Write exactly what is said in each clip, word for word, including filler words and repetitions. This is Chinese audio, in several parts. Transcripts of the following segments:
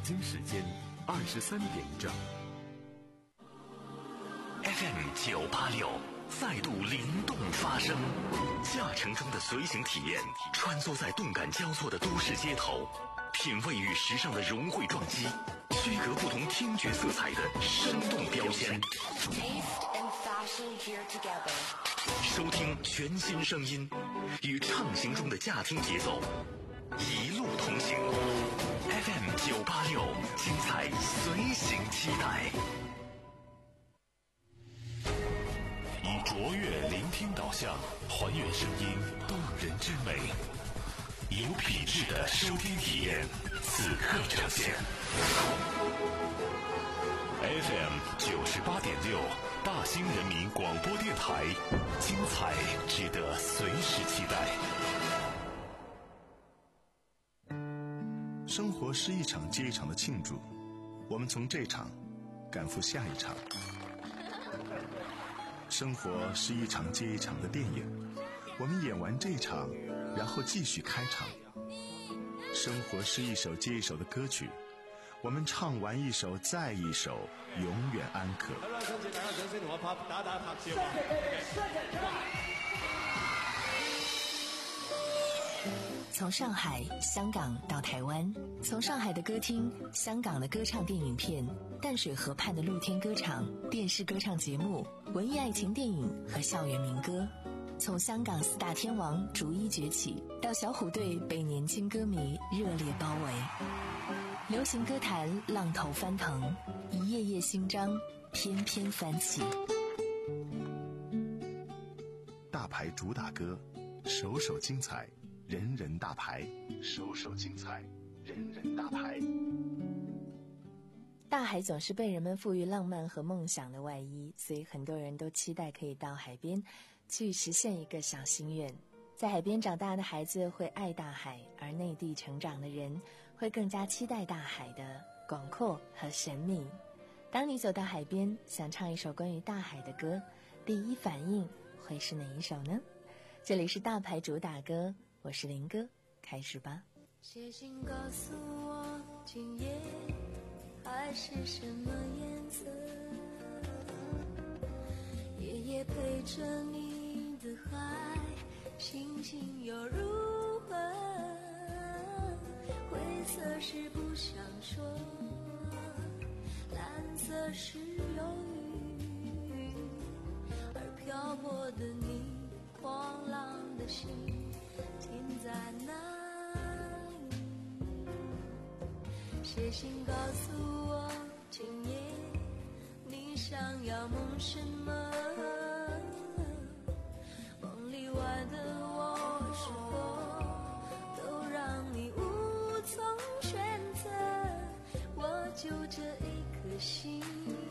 京时间二十三点整。 F M 九八六再度灵动发声，驾乘中的随行体验，穿梭在动感交错的都市街头，品味与时尚的融汇撞击，区隔不同听觉色彩的生动标签。收听全新声音，与畅行中的驾听节奏，一路同行。F M 九八六，精彩随行期待。以卓越聆听导向，还原声音动人之美，有品质的收听体验，此刻呈现。F M 九十八点六，大兴人民广播电台，精彩值得随时期待。 生活是一场接一场的庆祝，我们从这场赶赴下一场。生活是一场接一场的电影，我们演完这场，然后继续开场。生活是一首接一首的歌曲，我们唱完一首再一首，永远安可。 从上海、香港到台湾，从上海的歌厅、香港的歌唱电影片、淡水河畔的露天歌场、电视歌唱节目、文艺爱情电影和校园民歌，从香港四大天王逐一崛起，到小虎队被年轻歌迷热烈包围，流行歌坛浪头翻腾，一页页新章翩翩翻起。 大牌主打歌，首首精彩，人人大牌，首首精彩，人人大牌。 大海总是被人们赋予浪漫和梦想的外衣，所以很多人都期待可以到海边去实现一个小心愿。在海边长大的孩子会爱大海，而内地成长的人会更加期待大海的广阔和神秘。当你走到海边，想唱一首关于大海的歌，第一反应会是哪一首呢？这里是大牌主打歌，我是林哥，开始吧。 写信告诉我今夜海是什么颜色，夜夜陪着你的海，心情又如何？灰色是不想说，蓝色是忧郁，而漂泊的你，狂浪的心停在哪里？写信告诉我今夜你想要梦什么，梦里外的我是否都让你无从选择？我就这一颗心，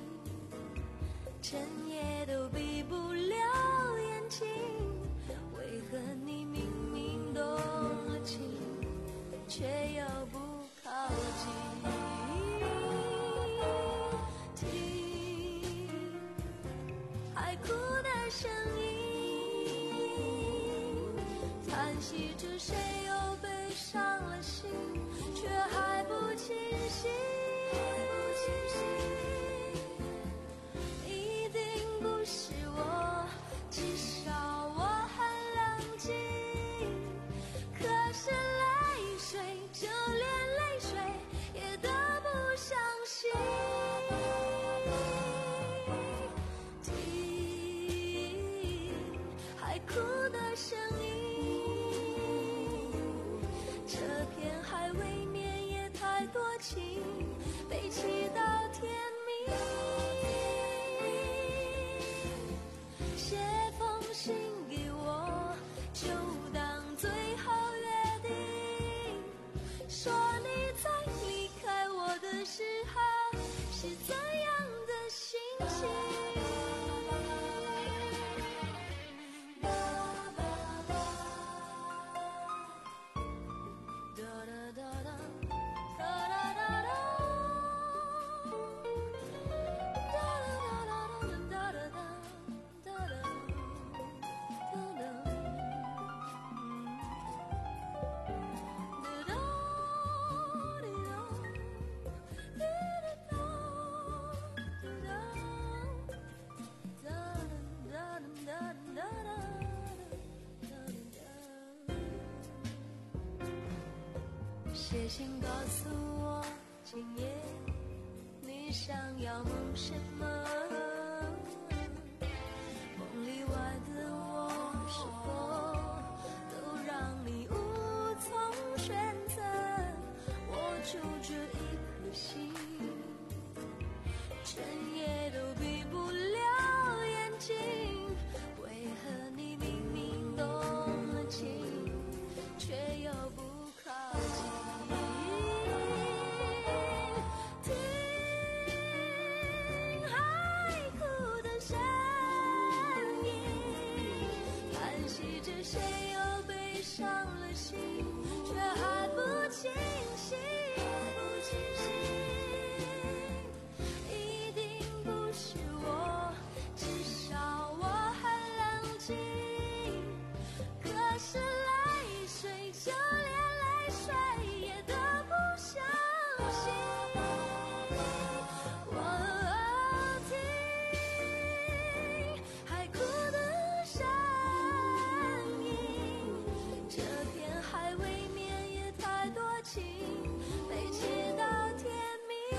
整夜都闭不了眼睛，为何你明明动了情，却又不靠近？听海哭的声音，叹息着谁又被伤了心，却还不清醒。一定不是我，至少我很冷静，可是泪水，就连泪水也都不相信。听海哭的声音，这片海未免也太多情，悲泣到天明。写封信给我，就当最后约定，说你在离开我的时候是怎样的心情。 写信告诉我，今夜你想要梦什么？梦里外的我，是否都让你无从选择？我就这一颗心，整夜都闭不了眼睛。为何你明明动了情，却又不靠近？听海哭的声音，叹息着谁又悲伤了心，却还不清醒。一定不是我，至少我很冷静。可是泪水，就连泪水也都不相信。我听海哭的声音，这片海未免也太多情，悲泣到天明。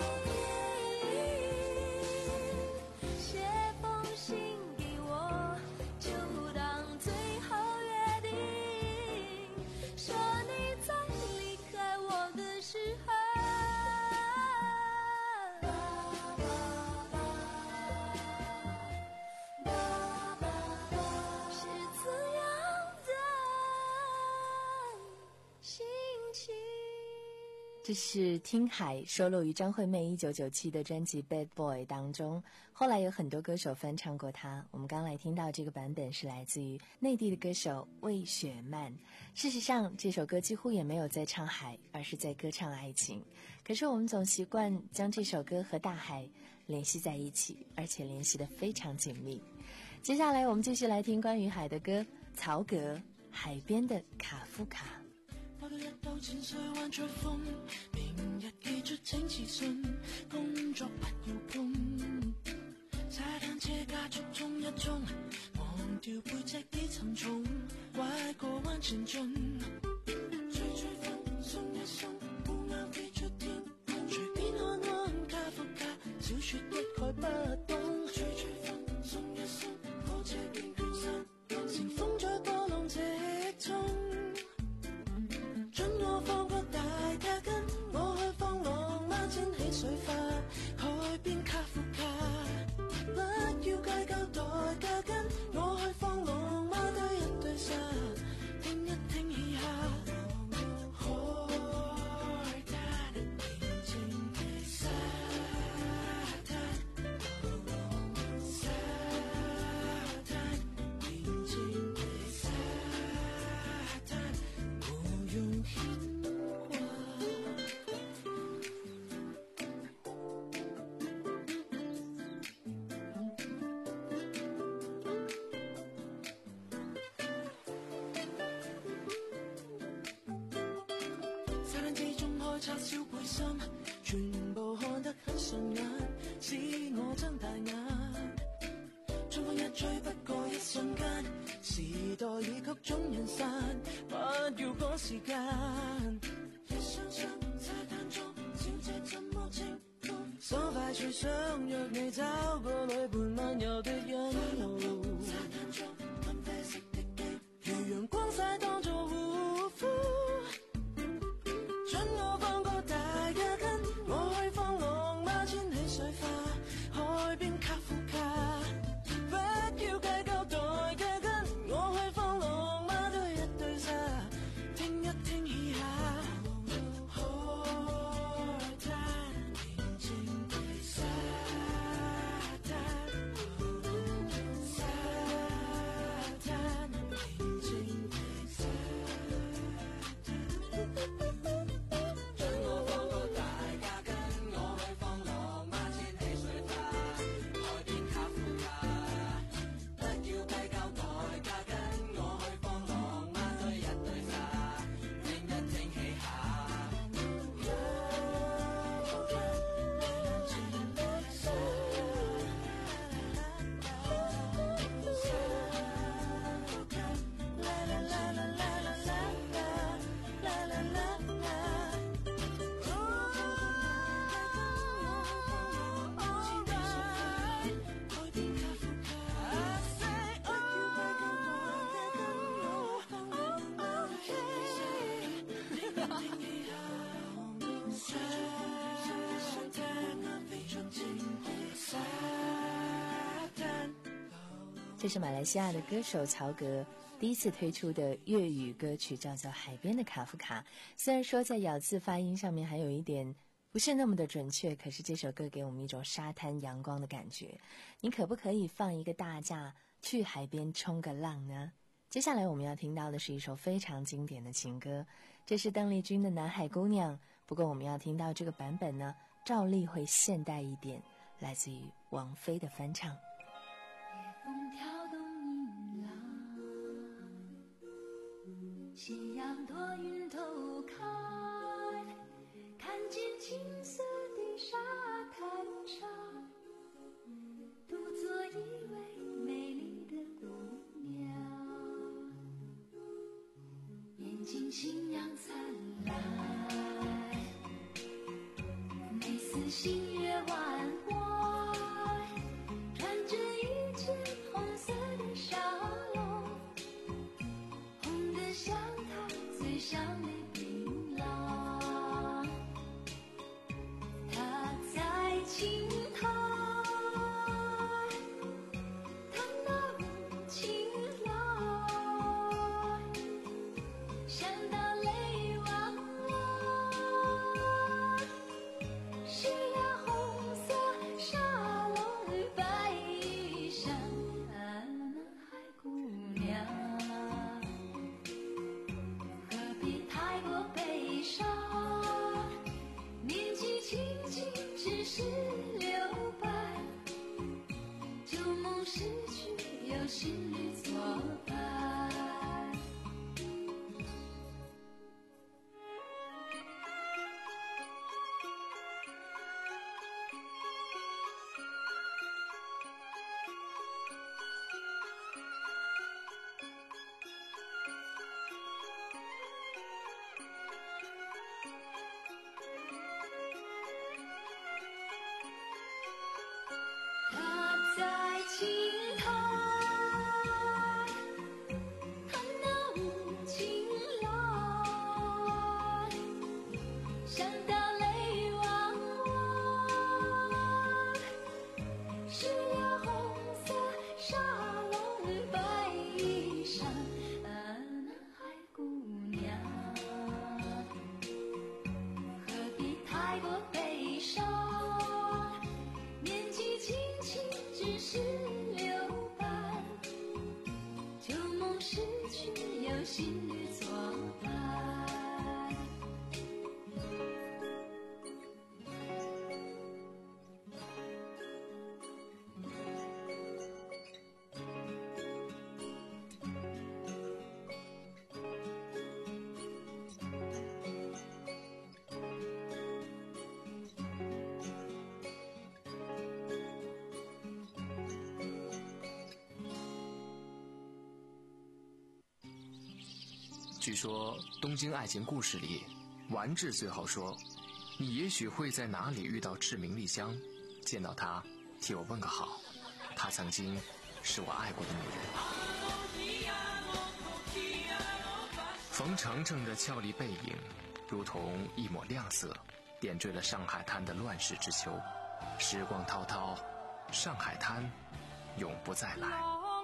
写封信给我，就当最后约定，说你在离开我的时候，是怎样的心情。 这是听海收录于张惠妹一九九七的专辑《Bad Boy》当中，后来有很多歌手翻唱过它。我们刚来听到这个版本是来自于内地的歌手魏雪漫。事实上，这首歌几乎也没有在唱海，而是在歌唱爱情。可是我们总习惯将这首歌和大海联系在一起，而且联系得非常紧密。接下来我们继续来听关于海的歌，曹格海边的卡夫卡。 跑到一兜淺水灣吹風，明日記住請自信，工作不要碰，踩單車加速衝一衝，忘掉背脊啲沉重，拐個彎前進，吹吹風鬆一鬆，烏鴉飛出天空，隨便看看卡夫卡小說一概不懂，吹吹風鬆一鬆，火車邊捲身，乘風再波浪直衝。准我放個大架根，我去放浪孖展起水花，海邊卡夫卡，不要計較代價跟，我去放浪孖堆一堆沙，聽一聽嘻哈。海灘平靜的沙灘，沙灘平靜的沙灘，我用牽掛。沙灘之中開叉燒背心，全部看得很順眼，使我睜大眼。春風一吹不過一瞬間，時代已曲終人散，不要趕時間。一雙雙沙灘中，小姐怎麼稱呼？爽快處想約你找個女伴漫遊的一路。沙灘中咖啡色的機，如陽光曬當作護膚。准我放個大架根，我去放浪孖穿起水花，海邊卡夫卡，不要計較代價跟，我去放浪孖堆一堆沙，聽一聽嘻哈。海灘平靜的沙灘， 这是马来西亚的歌手曹格第一次推出的粤语歌曲，叫做《海边的卡夫卡》。虽然说在咬字发音上面还有一点不是那么的准确，可是这首歌给我们一种沙滩阳光的感觉。你可不可以放一个大假去海边冲个浪呢？接下来我们要听到的是一首非常经典的情歌，这是邓丽君的《南海姑娘》，不过我们要听到这个版本呢，照例会现代一点，来自于王菲的翻唱。 夜风挑动银浪，夕阳多云头开，看见青色的沙滩上，独坐一位美丽的姑娘，眼睛星阳灿烂，美似星月弯弯，穿着一件红色的纱笼，红得像她嘴上的槟榔。她在青苔看那无情来，想到泪汪汪，是呀红色纱笼白衣裳，南海姑娘，何必太过悲伤，年纪轻轻只是留白，旧梦逝去有新侣作伴。她在青苔看那无情来，想到泪汪汪，是呀红色纱笼白衣裳，南海姑娘，何必太过悲伤，年纪轻轻只是留白，旧梦逝去有新侣作伴。 据说东京爱情故事里，丸治最后说，你也许会在哪里遇到志明丽香，见到她替我问个好，她曾经是我爱过的女人。冯程程的俏丽背影如同一抹亮色，点缀了上海滩的乱世之秋。时光滔滔，上海滩永不再来。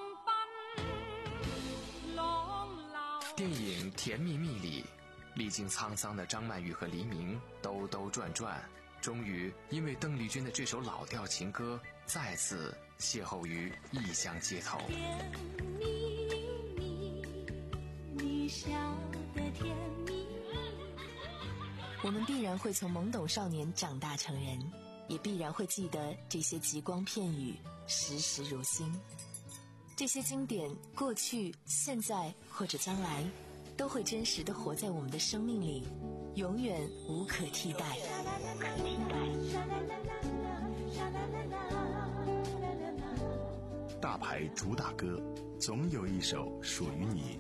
电影《甜蜜蜜》里，历经沧桑的张曼玉和黎明兜兜转转，终于因为邓丽君的这首老调情歌，再次邂逅于异乡街头。 甜蜜蜜，你笑得甜蜜蜜。 我们必然会从懵懂少年长大成人，也必然会记得这些极光片语，时时如新。这些经典，过去、现在或者将来，都会真实地活在我们的生命里，永远无可替代。 大牌主打歌，总有一首属于你。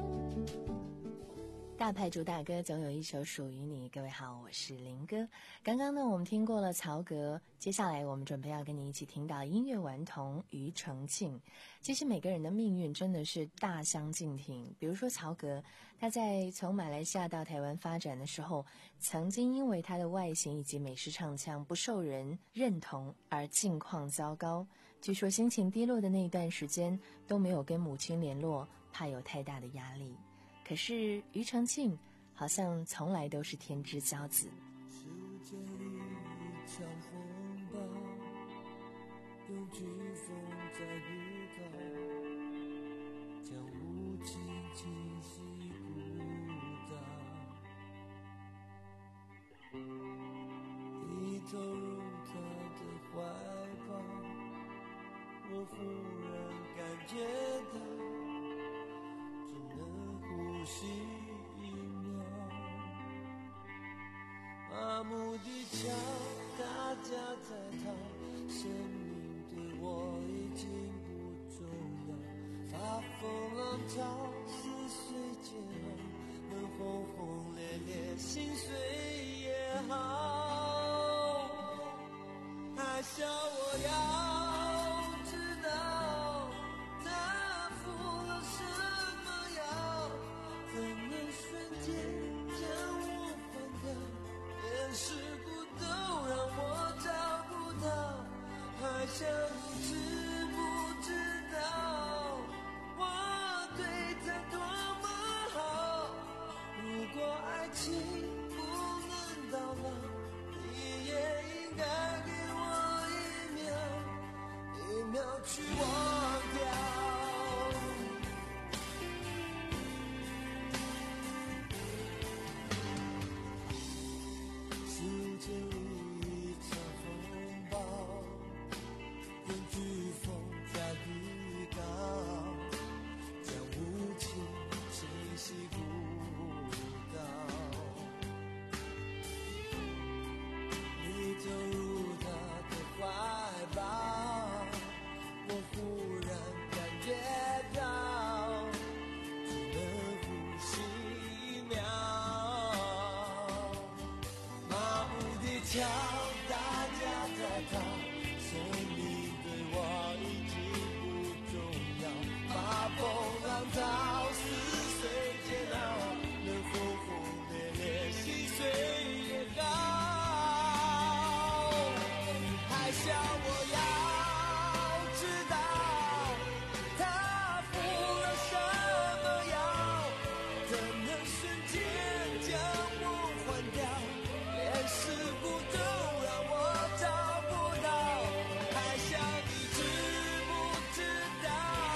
大牌主打歌总有一首属于你。各位好，我是林哥。刚刚呢我们听过了曹格，接下来我们准备要跟你一起听到音乐顽童庾澄庆。其实每个人的命运真的是大相径庭，比如说曹格，他在从马来西亚到台湾发展的时候，曾经因为他的外形以及美式唱腔不受人认同而境况糟糕， 据说心情低落的那一段时间都没有跟母亲联络，怕有太大的压力。可是庾澄庆好像从来都是天之骄子。 世界里一场风暴，用飓风在预告，将无情侵袭孤岛。一投入他的怀抱，我忽然感觉到只能呼吸一秒，麻木地瞧大家在逃，生命对我已经不重要，发疯浪潮似水煎熬，能轰轰烈烈心碎也好，还笑我要知道他服了什么药，怎能瞬间将我换掉，连事故都让我找不到，还想你知不知道我对他多么好，如果爱情不能到老，你也应该给我一秒，一秒去忘掉。世界里一场风暴，用飓风在预告，将无情侵袭孤岛。你走入他的怀抱，我忽然感觉到只能呼吸一秒，麻木地瞧大家在逃，生命对我已经不重要，发疯浪潮似水煎熬，能轰轰烈烈心碎也高，还笑我要知道他服了什么药，怎能瞬间将我换掉，连事故都让我找不到，还想你知不知道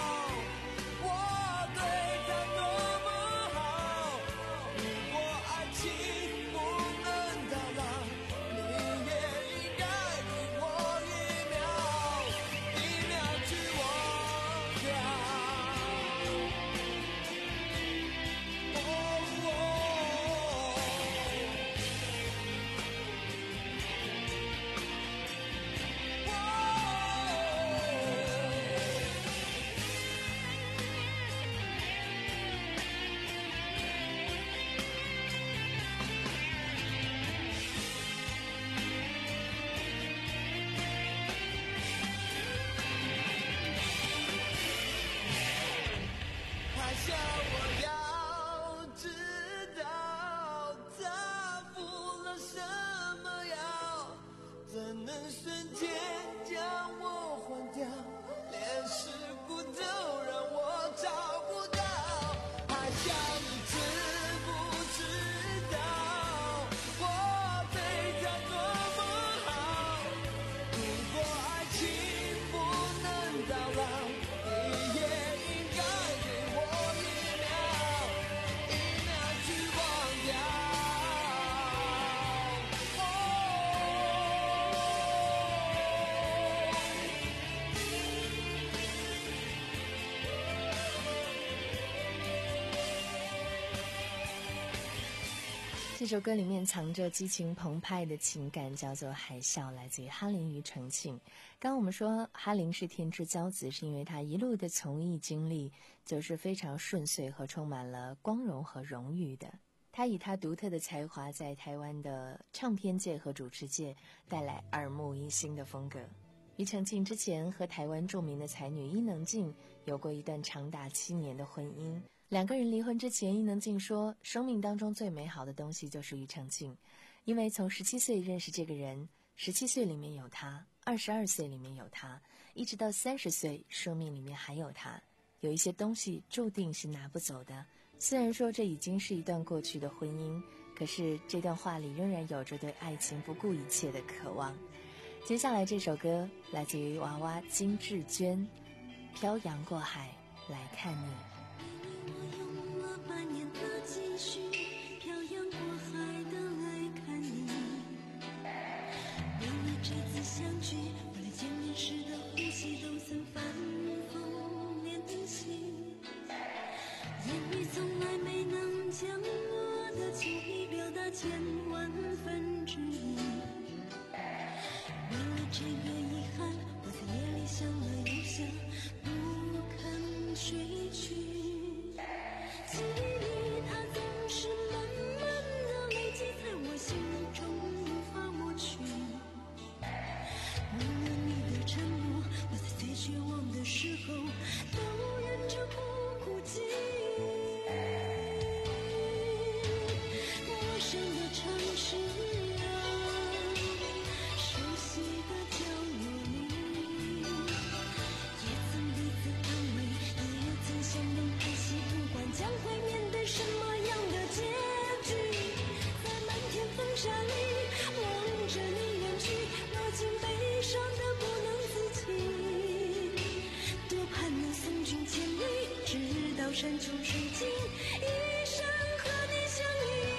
我对他多么好，如果爱情不能到老，你也应该给我一秒，一秒去忘掉。哦哦还想我要知道他服了什么药，怎能瞬间将我换掉，连事故都让我找不到，还想你知不知道我对他多么好，如果爱情不能到老，你也应该给我一秒，一秒去忘掉。哦这首歌里面藏着激情澎湃的情感，叫做海啸，来自于哈林庾澄庆。刚刚我们说哈林是天之骄子，是因为他一路的从艺经历就是非常顺遂和充满了光荣和荣誉的。他以他独特的才华在台湾的唱片界和主持界带来耳目一新的风格。庾澄庆之前和台湾著名的才女伊能静有过一段长达七年的婚姻，两个人离婚之前，伊能静说生命当中最美好的东西就是庾澄庆，因为从十七岁认识这个人， 十七岁里面有他，二十二岁里面有他，一直到三十岁，生命里面还有他。有一些东西注定是拿不走的，虽然说这已经是一段过去的婚姻，可是这段话里仍然有着对爱情不顾一切的渴望。接下来这首歌来自于娃娃金志娟，《漂洋过海来看你》。 我用了半年的积蓄，漂洋过海的来看你。为了这次相聚，为了见面时的呼吸，都曾反复练习。言语从来没能将我的情意表达千万分之一。为了这个遗憾，我在夜里想了又想，不肯睡去。记忆它总是慢慢的累积在我心中，无法抹去。为了你的承诺，我在最绝望的时候都忍着不哭泣。陌生的城市啊，熟悉的角落里，也曾彼此安慰，也曾相拥叹息，不管将会面对什么样的结局。在漫天风沙里望着你远去，我竟悲伤得不能自己。多盼能送君千里，直到山穷水尽，一生和你相依。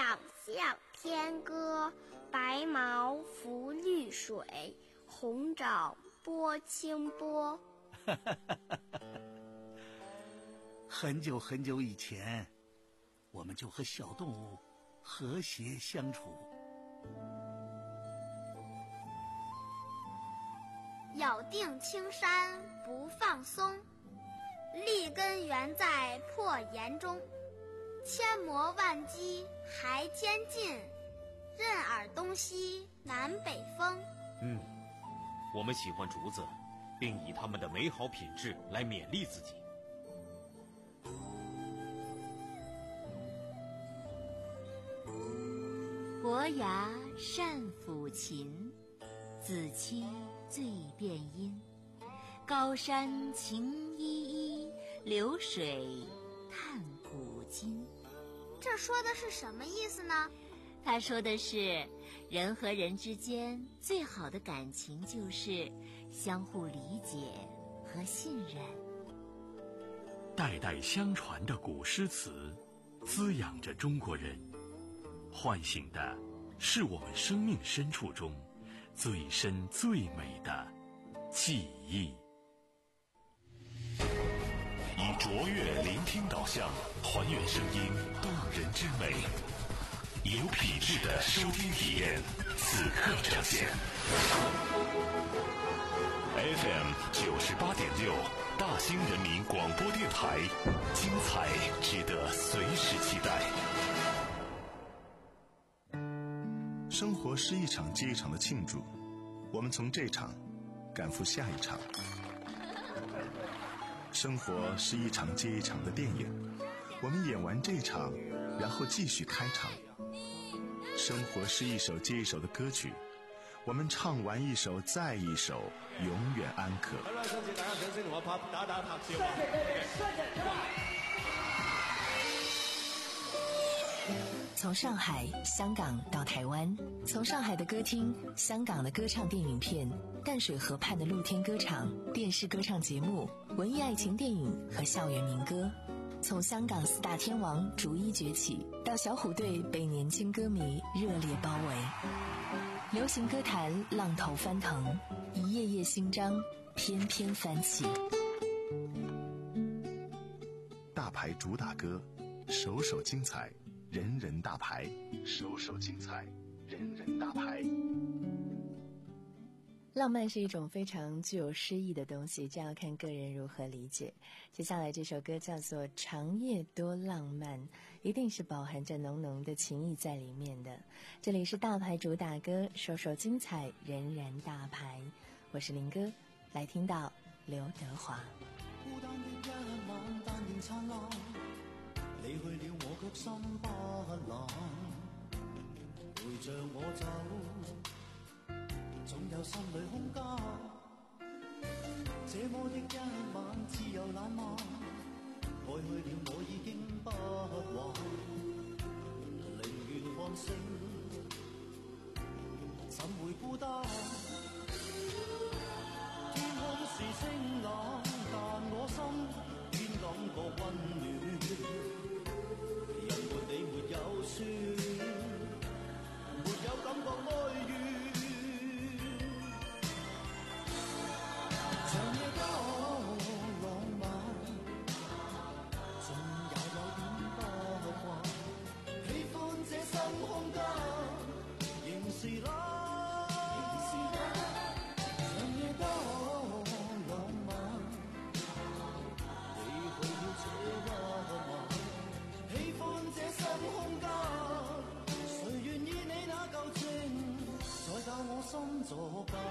亮向天歌，白毛浮绿水，红掌拨清波。 很久很久以前，我们就和小动物和谐相处。 咬定青山不放松，立根原在破岩中。千磨万击还天进，任尔东西南北风。 嗯，我们喜欢竹子，并以它们的美好品质来勉励自己。 伯牙善抚琴，子期最辨音。高山晴依依，流水探古今。 这说的是什么意思呢？ 他说的是，人和人之间最好的感情就是相互理解和信任。 代代相传的古诗词，滋养着中国人，唤醒的是我们生命深处中最深最美的记忆。以卓越聆听导向，还原声音动人之美，有品质的收听体验，此刻呈现。F M 九十八点六，大兴人民广播电台，精彩值得随时期待。 生活是一场接一场的庆祝，我们从这场赶赴下一场。生活是一场接一场的电影，我们演完这场，然后继续开场。生活是一首接一首的歌曲，我们唱完一首再一首，永远安可。 好啦，多謝大家掌聲同我拍打打拍照啊！ 從上海、香港到台灣，從上海的歌廳、香港的歌唱電影片、淡水河畔的露天歌場、電視歌唱節目、文藝愛情電影和校園民歌，從香港四大天王逐一崛起，到小虎隊被年輕歌迷熱烈包圍，流行歌壇浪頭翻騰，一頁頁新章翩翩翻起。 大牌主打歌，首首精彩，人人大牌，首首精彩，人人大牌。 浪漫是一种非常具有诗意的东西，这要看个人如何理解。接下来这首歌叫做《长夜多浪漫》，一定是饱含着浓浓的情意在里面的。这里是大牌主打歌，首首精彩，人人大牌。我是林哥，来听到劉德華。 孤單的一晚，但仍燦爛，你去了我卻心不冷，陪着我走，總有心裏空間。這麼的一晚，自由懶漫，愛去了我已經不還，寧願看星，怎會孤單？天空是清冷，但我心偏感覺溫暖。人沒你沒有酸，沒有感覺哀怨。長夜多浪漫，總也有點不慣。喜歡這深空間，仍是冷。長夜多浪漫，你去了這一晚。喜歡這深空間，誰願意你那舊情，再教我心坐間。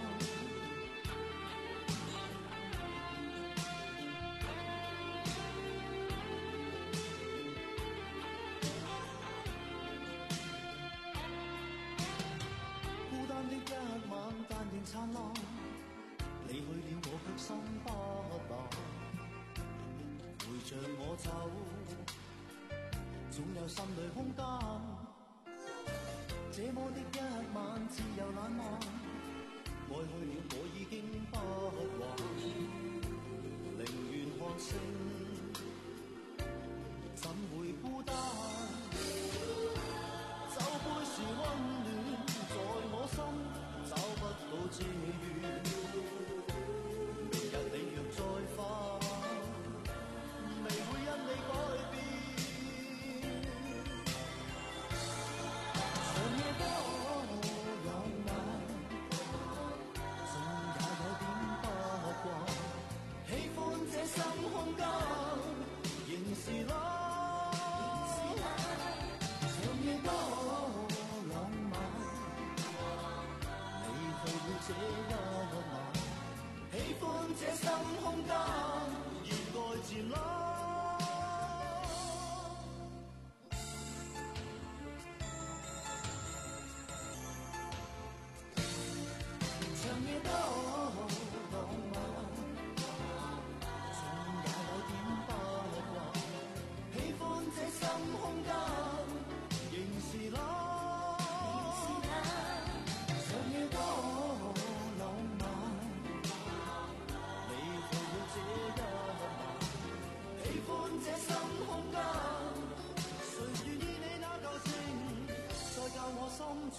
但仍燦爛，你去了我卻心不冷，陪着我走，總有心裏空間。這麼的一晚，自由懶漫，愛去了我已經不還，寧願看星，怎會孤單？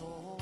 所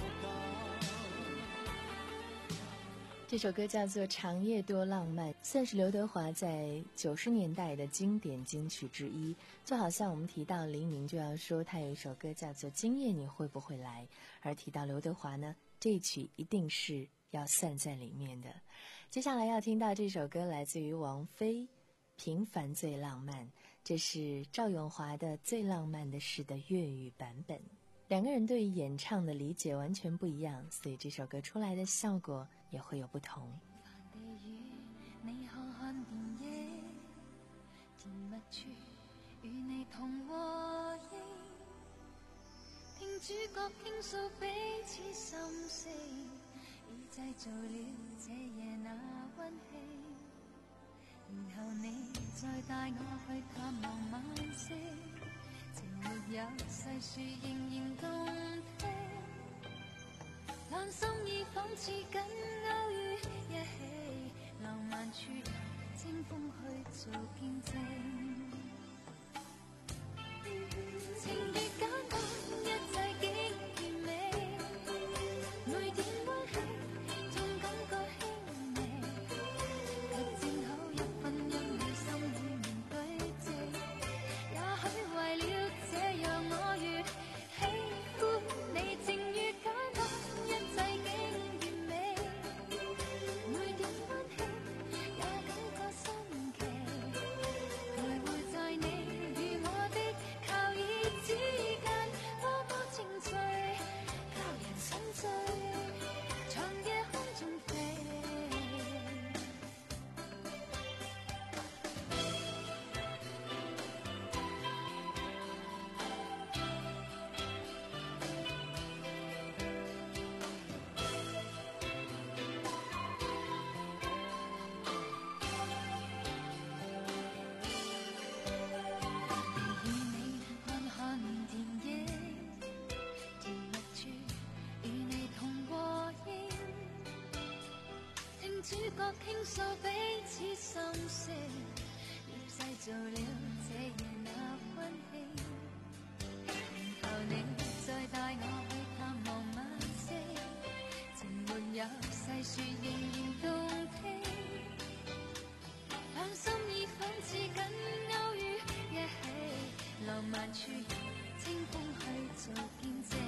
这首歌叫做《长夜多浪漫》，算是刘德华在九十年代的经典金曲之一。就好像我们提到黎明，就要说他有一首歌叫做《今夜你会不会来》，而提到刘德华呢，这一曲一定是要算在里面的。接下来要听到这首歌来自于王菲，《平凡最浪漫》，这是赵咏华的《最浪漫的事》的粤语版本。两个人对于演唱的理解完全不一样，所以这首歌出来的效果也会有不同。 你看看電影，甜蜜處與你同和應，聽主角傾訴彼此心聲，已製造了這夜那溫馨。然後你再帶我去探望晚星，情沒有細說仍然動聽，但心意仿似緊勾於一起，浪漫處清風去做見證，情越簡單一切竟完美，每點溫馨總感覺輕微，卻正好一分因你心裏面堆積，也許為了這樣我越喜歡你，情越簡單一切竟完美，每點溫馨也感覺新奇，徘徊在你與我的靠倚之間，多麼情趣，教人心醉，長夜空中飛。主角傾訴彼此心聲，已製造了這夜那溫馨。然後你再帶我去探望晚星，情沒有細說仍然動聽，但心意仿似緊勾於一起，浪漫處清風去做見證。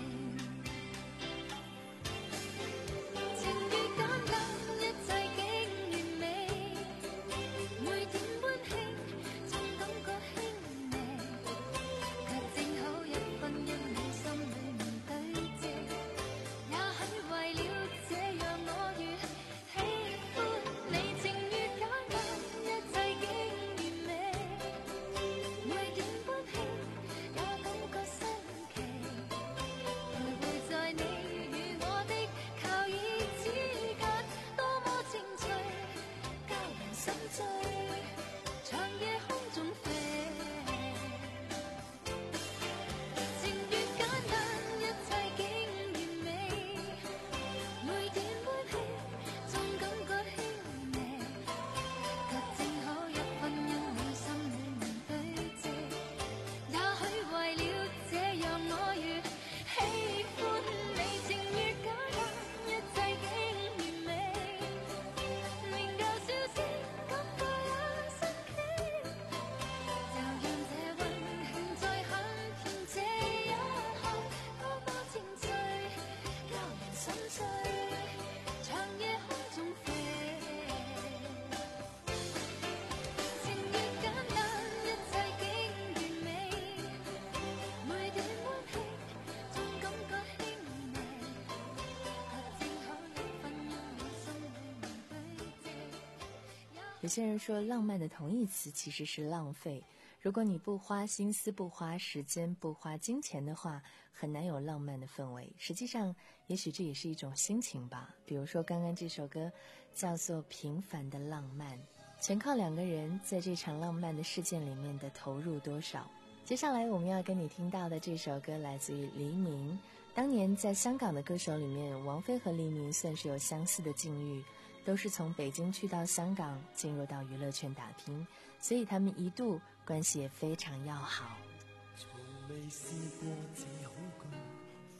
有些人说浪漫的同义词其实是浪费，如果你不花心思、不花时间、不花金钱的话，很难有浪漫的氛围。实际上也许这也是一种心情吧，比如说刚刚这首歌叫做《平凡的浪漫》，全靠两个人在这场浪漫的事件里面的投入多少。接下来我们要跟你听到的这首歌来自于黎明，当年在香港的歌手里面，王菲和黎明算是有相似的境遇，都是从北京去到香港，进入到娱乐圈打拼，所以他们一度关系也非常要好。 從未試過這好過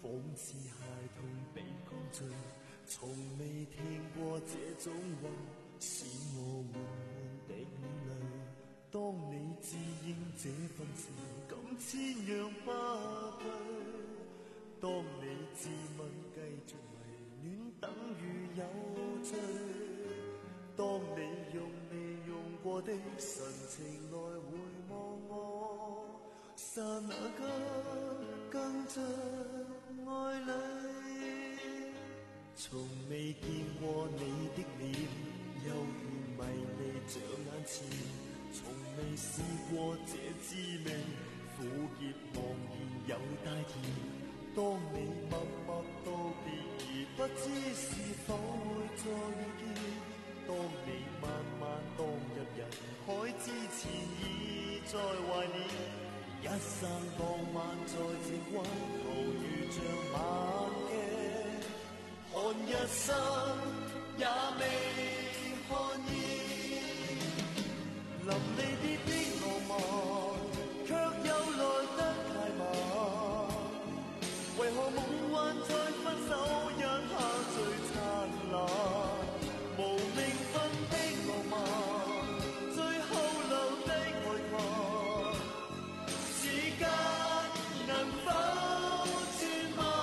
仿似孩童被灌醉，從未聽過這種話，使我緩緩滴了淚。當你自認這份情感千樣不對，當你自問繼續迷戀等於有罪，當你用未用過的神情來回望我，剎那間更像愛侶。從未見過你的臉，猶如迷離像眼前，從未試過這滋味，苦澀茫然有帶甜。當你默默道別而不知是否會再遇見，當你慢慢蕩入人海之前已在懷念，一生當晚在這關頭如像晚鏡，看一生也未看厭。臨離別的浪漫，卻又來得太慢，為何夢幻在分手一刻最燦爛？無名分的浪漫，最後留低慨嘆，時間能否轉慢？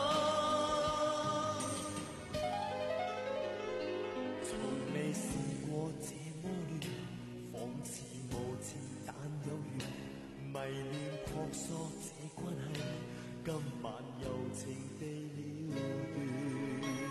從未試過這麼亂，仿似無情但有緣，迷戀撲朔這關係，今晚柔情地了斷。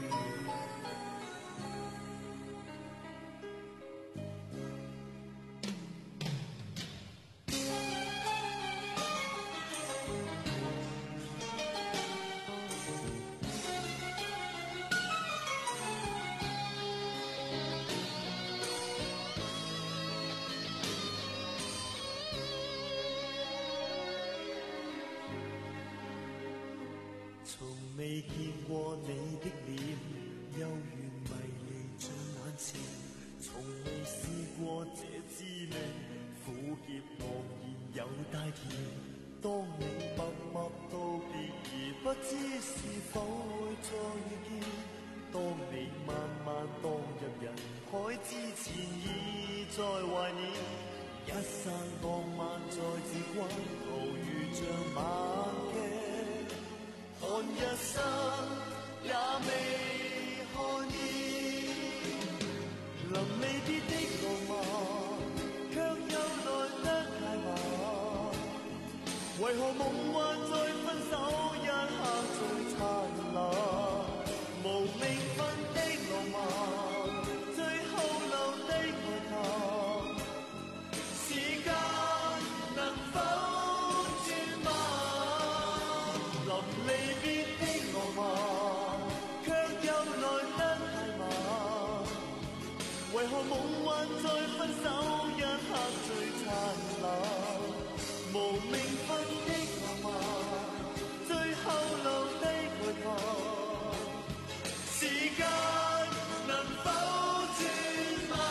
從未見過你的臉，猶如迷離像眼前，從未試過這滋味，苦澀茫然有帶甜。當你默默道別而不知是否會再遇見，當你慢慢蕩入人海之前已在懷念，一生當晚在這關頭如像晚鏡，看一生也未看厭。臨離別的浪漫，卻又來得太慢，為何夢幻在分手一刻最燦爛？無名分的浪漫，最後留低慨嘆，時間能否轉慢？臨離別的浪漫，卻又來得太慢，為何夢幻在分手一刻最燦爛？無名分的浪漫，最後留低慨嘆，時間能否轉慢？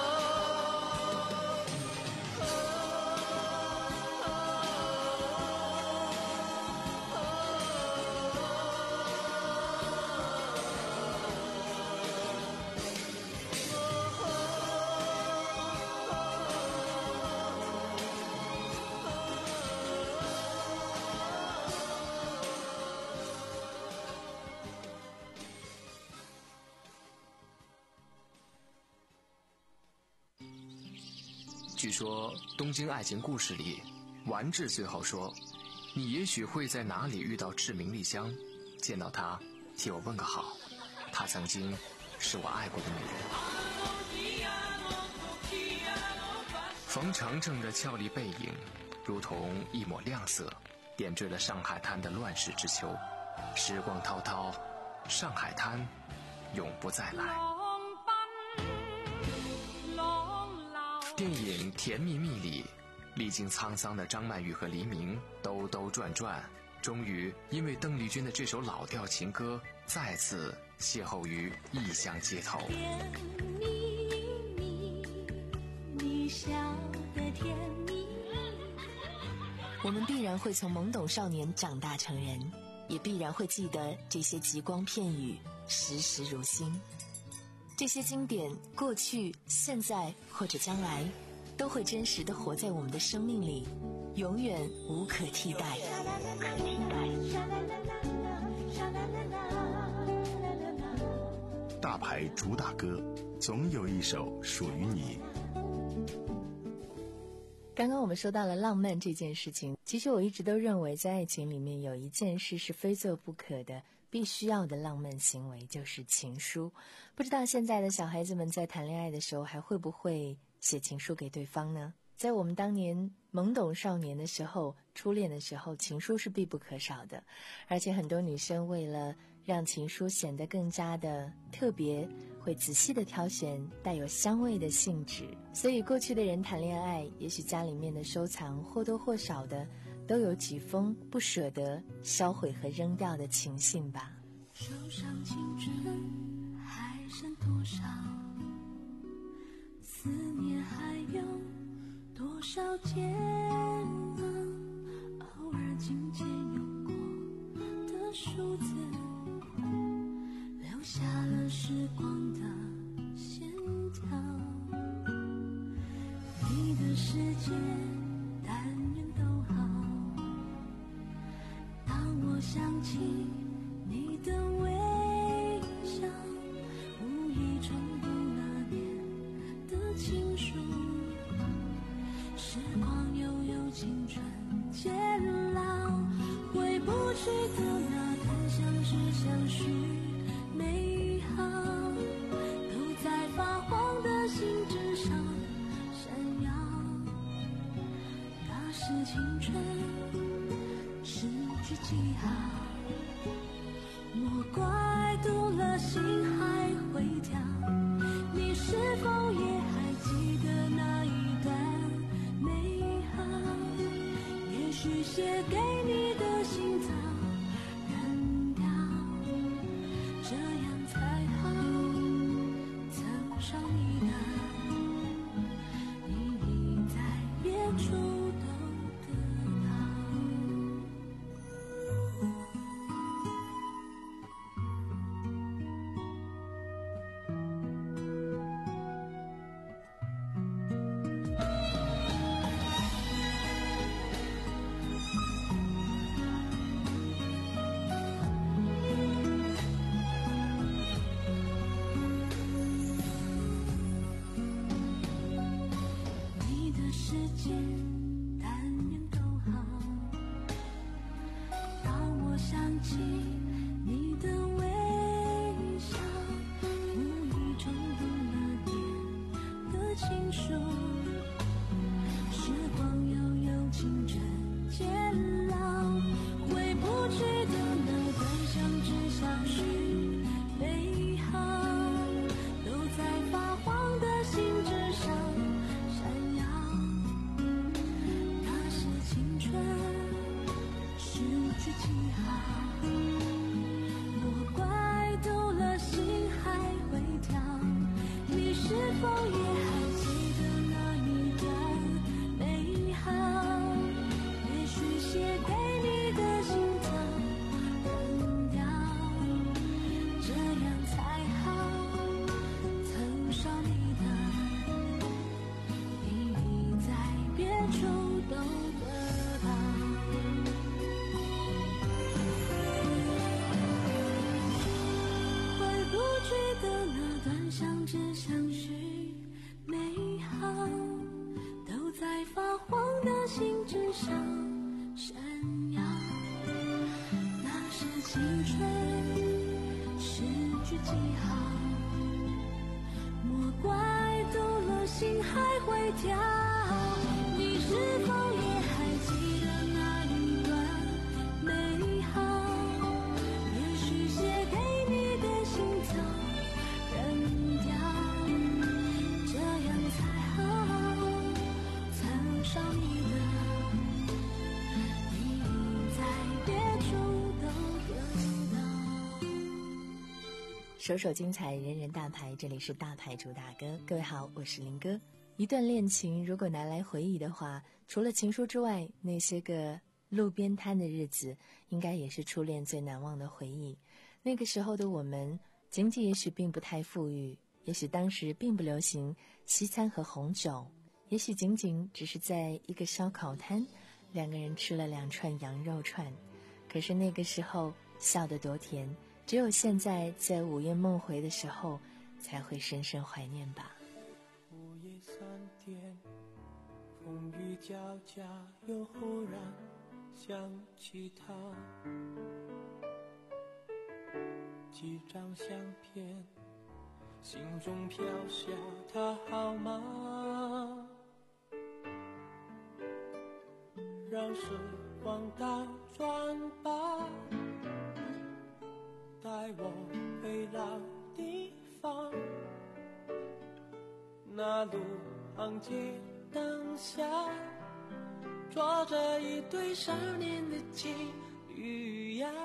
据说《东京爱情故事》里，丸治最后说：“你也许会在哪里遇到志明丽香，见到她，替我问个好。她曾经是我爱过的女人。”冯程程的俏丽背影，如同一抹亮色，点缀了上海滩的乱世之秋。时光滔滔，上海滩永不再来。电影《甜蜜蜜》里，历经沧桑的张曼玉和黎明兜兜转转，终于因为邓丽君的这首老调情歌，再次邂逅于异乡街头。 甜蜜蜜，你笑得甜蜜蜜。 我们必然会从懵懂少年长大成人， 也必然会记得这些极光片语，时时如新。这些经典，过去、现在或者将来，都会真实地活在我们的生命里，永远无可替代。 大牌主打歌，总有一首属于你。 刚刚我们说到了浪漫这件事情，其实我一直都认为在爱情里面有一件事是非做不可的，必须要的浪漫行为，就是情书。不知道现在的小孩子们在谈恋爱的时候还会不会写情书给对方呢？在我们当年懵懂少年的时候，初恋的时候，情书是必不可少的。而且很多女生为了让情书显得更加的特别，会仔细的挑选带有香味的信纸。所以过去的人谈恋爱，也许家里面的收藏或多或少的都有几封不舍得销毁和扔掉的情信吧。 手上青春还剩多少，思念还有多少煎熬，偶尔紧紧用过的数字，留下了时光的线条。你的世界但愿都好，当我想起你的微笑，无意重读那年的情书，时光悠悠，青春渐老，回不去的那段相知相许美好，都在发黄的信纸上闪耀。那是青春失去记号，莫怪读了心还会跳。你是否也还记得那一段美好？也许写给你的信早扔掉，这样才好。曾伤你的，你已在别处都得到。你的世界但愿都好，当我想起你的微笑，无意重读那年的情书，时光悠悠，青春渐老，回不去的那段相知相许美好，都在发黄的信纸上闪耀。那是青春失去记号，莫怪读了心还会跳。你是否也还记得那一段美好？也许写给你的信早扔掉，这样才好。曾伤你的，你已在别处都得到。回不去的那段相知相许美好，都在发黄的信纸上闪耀。那是青春失去记号，莫怪读了心还会跳。你是否也还记得那一段美好？也许写给你的信早扔掉，这样才好。曾伤你的，你已在别处都得到。 首首精彩，人人大牌，这里是大牌主打歌。各位好，我是林哥。一段恋情如果拿来回忆的话，除了情书之外，那些个路边摊的日子应该也是初恋最难忘的回忆。那个时候的我们，经济也许并不太富裕，也许当时并不流行西餐和红酒，也许仅仅只是在一个烧烤摊，两个人吃了两串羊肉串。可是那个时候笑得多甜，只有现在在午夜梦回的时候才会深深怀念吧。 午夜三点，风雨交加，又忽然想起他，几张相片，心中飘下他好吗？让时光倒转吧，带我回老地方，那路旁街灯下，坐着一对少年的情侣呀。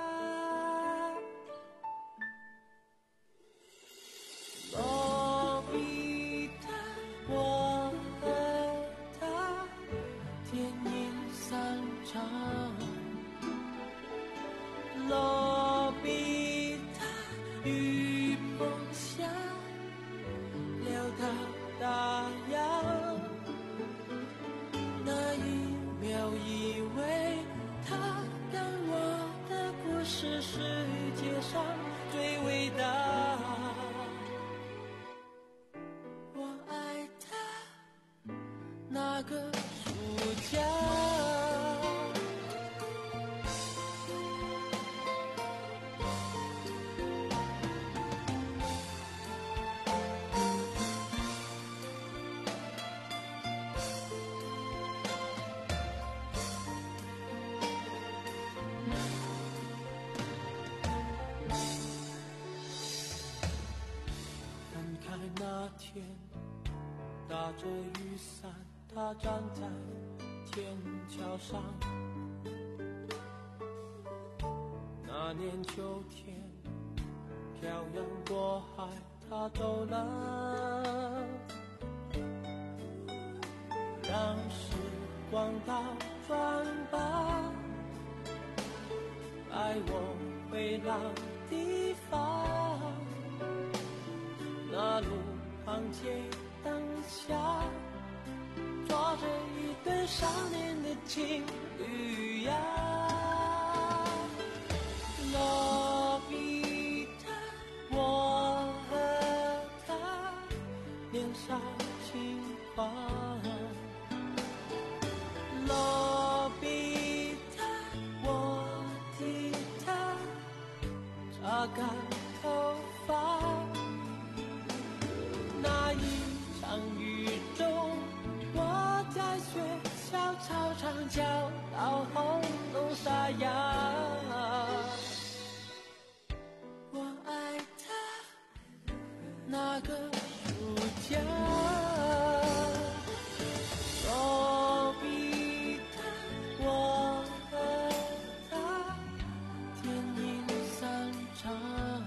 罗比塔，我和他天影散场。罗比塔，雨棚下聊到大洋。那一秒以为他跟我的故事世界上最伟大。我爱他那个暑假。那天打着雨伞，他站在天桥上。那年秋天，漂洋过海，他走了。让时光倒转吧，带我回老地方。那路旁街灯下，坐着一对少年的情侣呀。罗比塔，我和他年少轻狂。罗比塔，我替他擦干头发。那一场雨中，我在学校操场教到喉咙沙哑。我爱他那个暑假。罗比塔，我和他天影散场。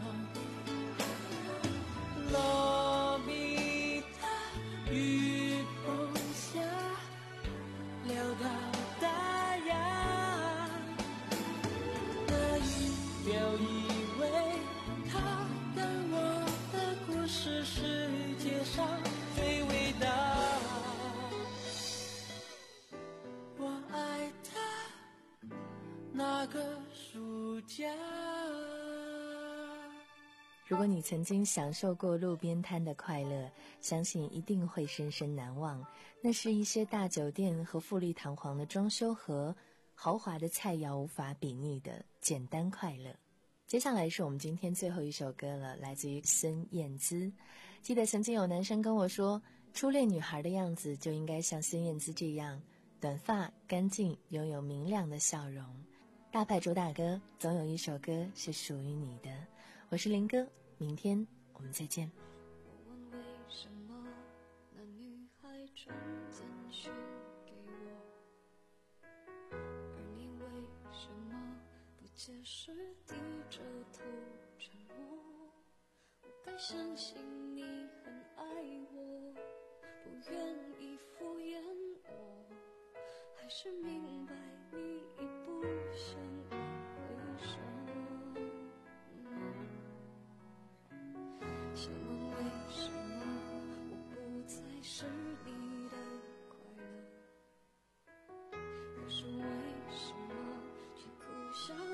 罗比塔，雨棚下聊到大洋。那一秒以为他跟我的故事世界上最伟大。我爱他那个暑假。 如果你曾经享受过路边摊的快乐，相信一定会深深难忘。那是一些大酒店和富丽堂皇的装修和豪华的菜肴无法比拟的简单快乐。接下来是我们今天最后一首歌了，来自于孙燕姿。记得曾经有男生跟我说，初恋女孩的样子就应该像孙燕姿这样，短发干净，拥有明亮的笑容。大牌主打歌，总有一首歌是属于你的。我是林哥，明天我们再见。 我问为什么那女孩传简讯给我，而你为什么不解释，低着头沉默？我该相信你很爱我，不愿意敷衍我，还是明白你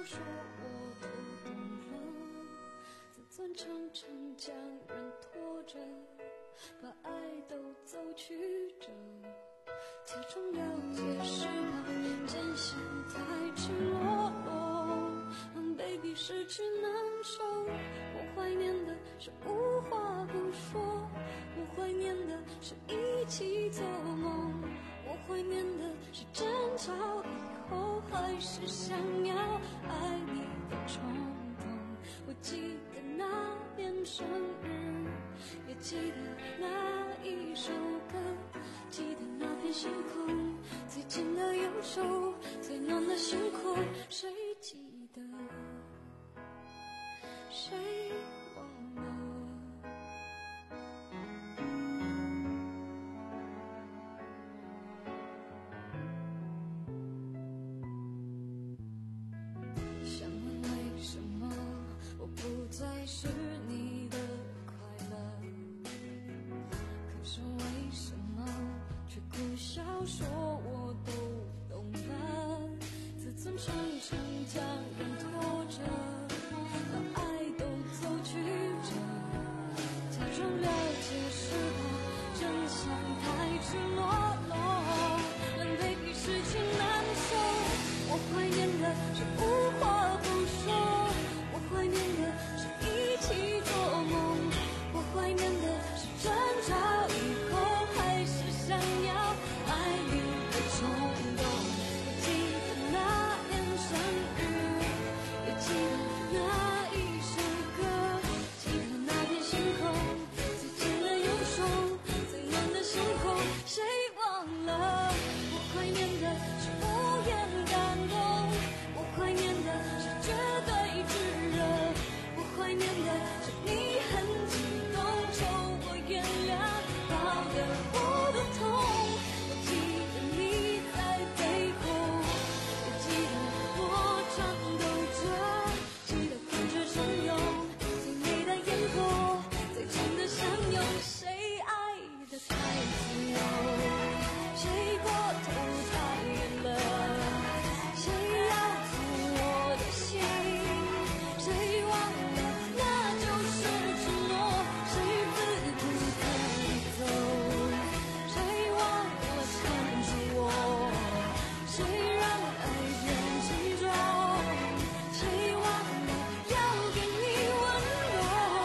说我都懂了，自尊常常将人拖着，把爱都走曲折，假装了解是怕真相太赤裸裸，让 baby 失去难受。我怀念的是无话不说，我怀念的是一起做梦，我怀念的是争吵以后还是想要爱你的冲动。我记得那年生日，也记得那一首歌，记得那片星空，最近的右手，最暖的星空，谁记得？谁忘了？想问为什么我不再是你的快乐，可是为什么却苦笑说我都懂了，自尊常常将人拖着，把爱都走曲折，假装了解是怕真相太赤裸裸，让 baby 失去难受。我怀念的是无话不说，我怀念的是一起做梦，我怀念的是争吵以后还是想要爱你的冲动。我记得那年生日，也记得那一首歌，记得那片星空，最近的右手，最暖的星空，谁忘了？我怀念的是无言感动，我怀念的是绝对炙热，我怀念的是你很激动，求我原谅到的我的痛。我记得你在背后，也记得我颤抖着，记得感觉汹涌，最美的烟火，最真的相拥。谁爱得太自由，谁过头太远了，谁要走我的心，谁忘了那就是承诺，谁自顾自走，谁忘了缠住我，谁让爱变沉重，谁忘了要给你温柔。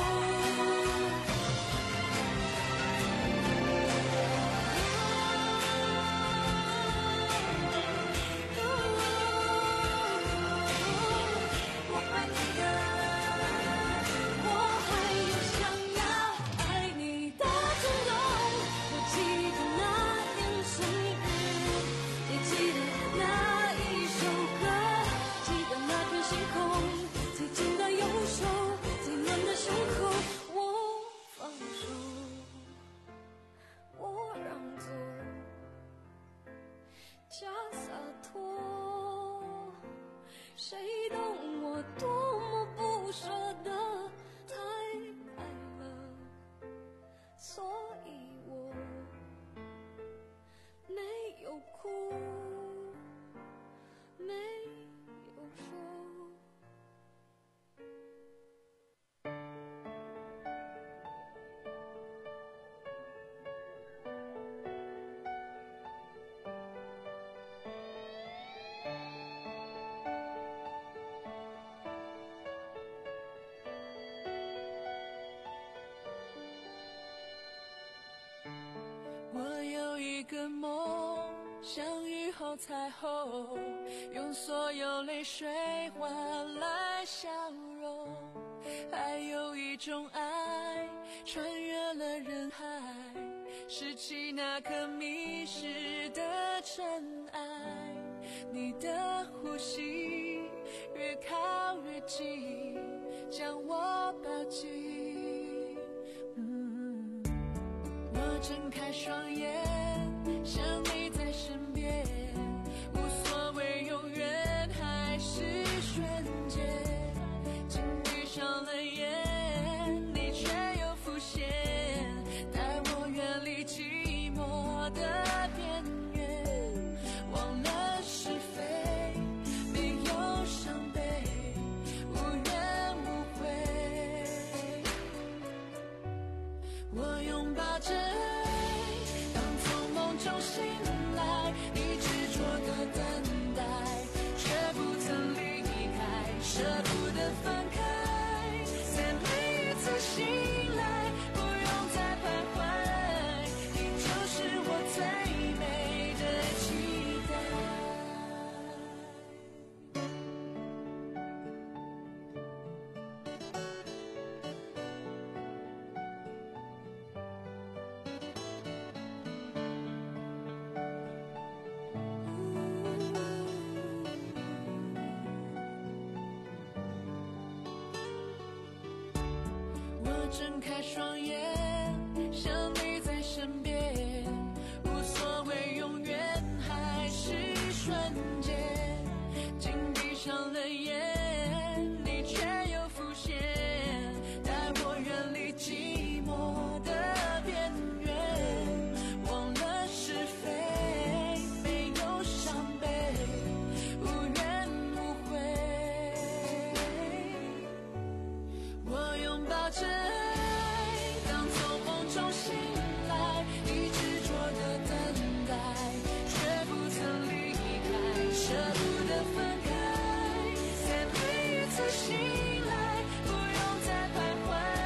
我爱你的，我还有想要爱你的冲动。我记得那年生日，也记得那一首歌，记得那片星空，最近的右手，最暖的胸口。我放手，我让座，假洒脱，谁懂我多么不舍得，太爱了，所以我没有哭，没有说。 我有一个梦，像雨后彩虹，用所有泪水换来笑容。还有一种爱，穿越了人海，拾起那颗迷失的尘埃。你的呼吸越靠越近，将我抱紧。嗯，我睁开双眼，想你在身边，无所谓永远还是瞬间。紧闭上了眼，你却又浮现，带我远离寂寞的边缘。忘了是非，没有伤悲， 舍不得分开，在每一次醒来，不用再徘徊，你就是我最美的期待。我睁开双眼，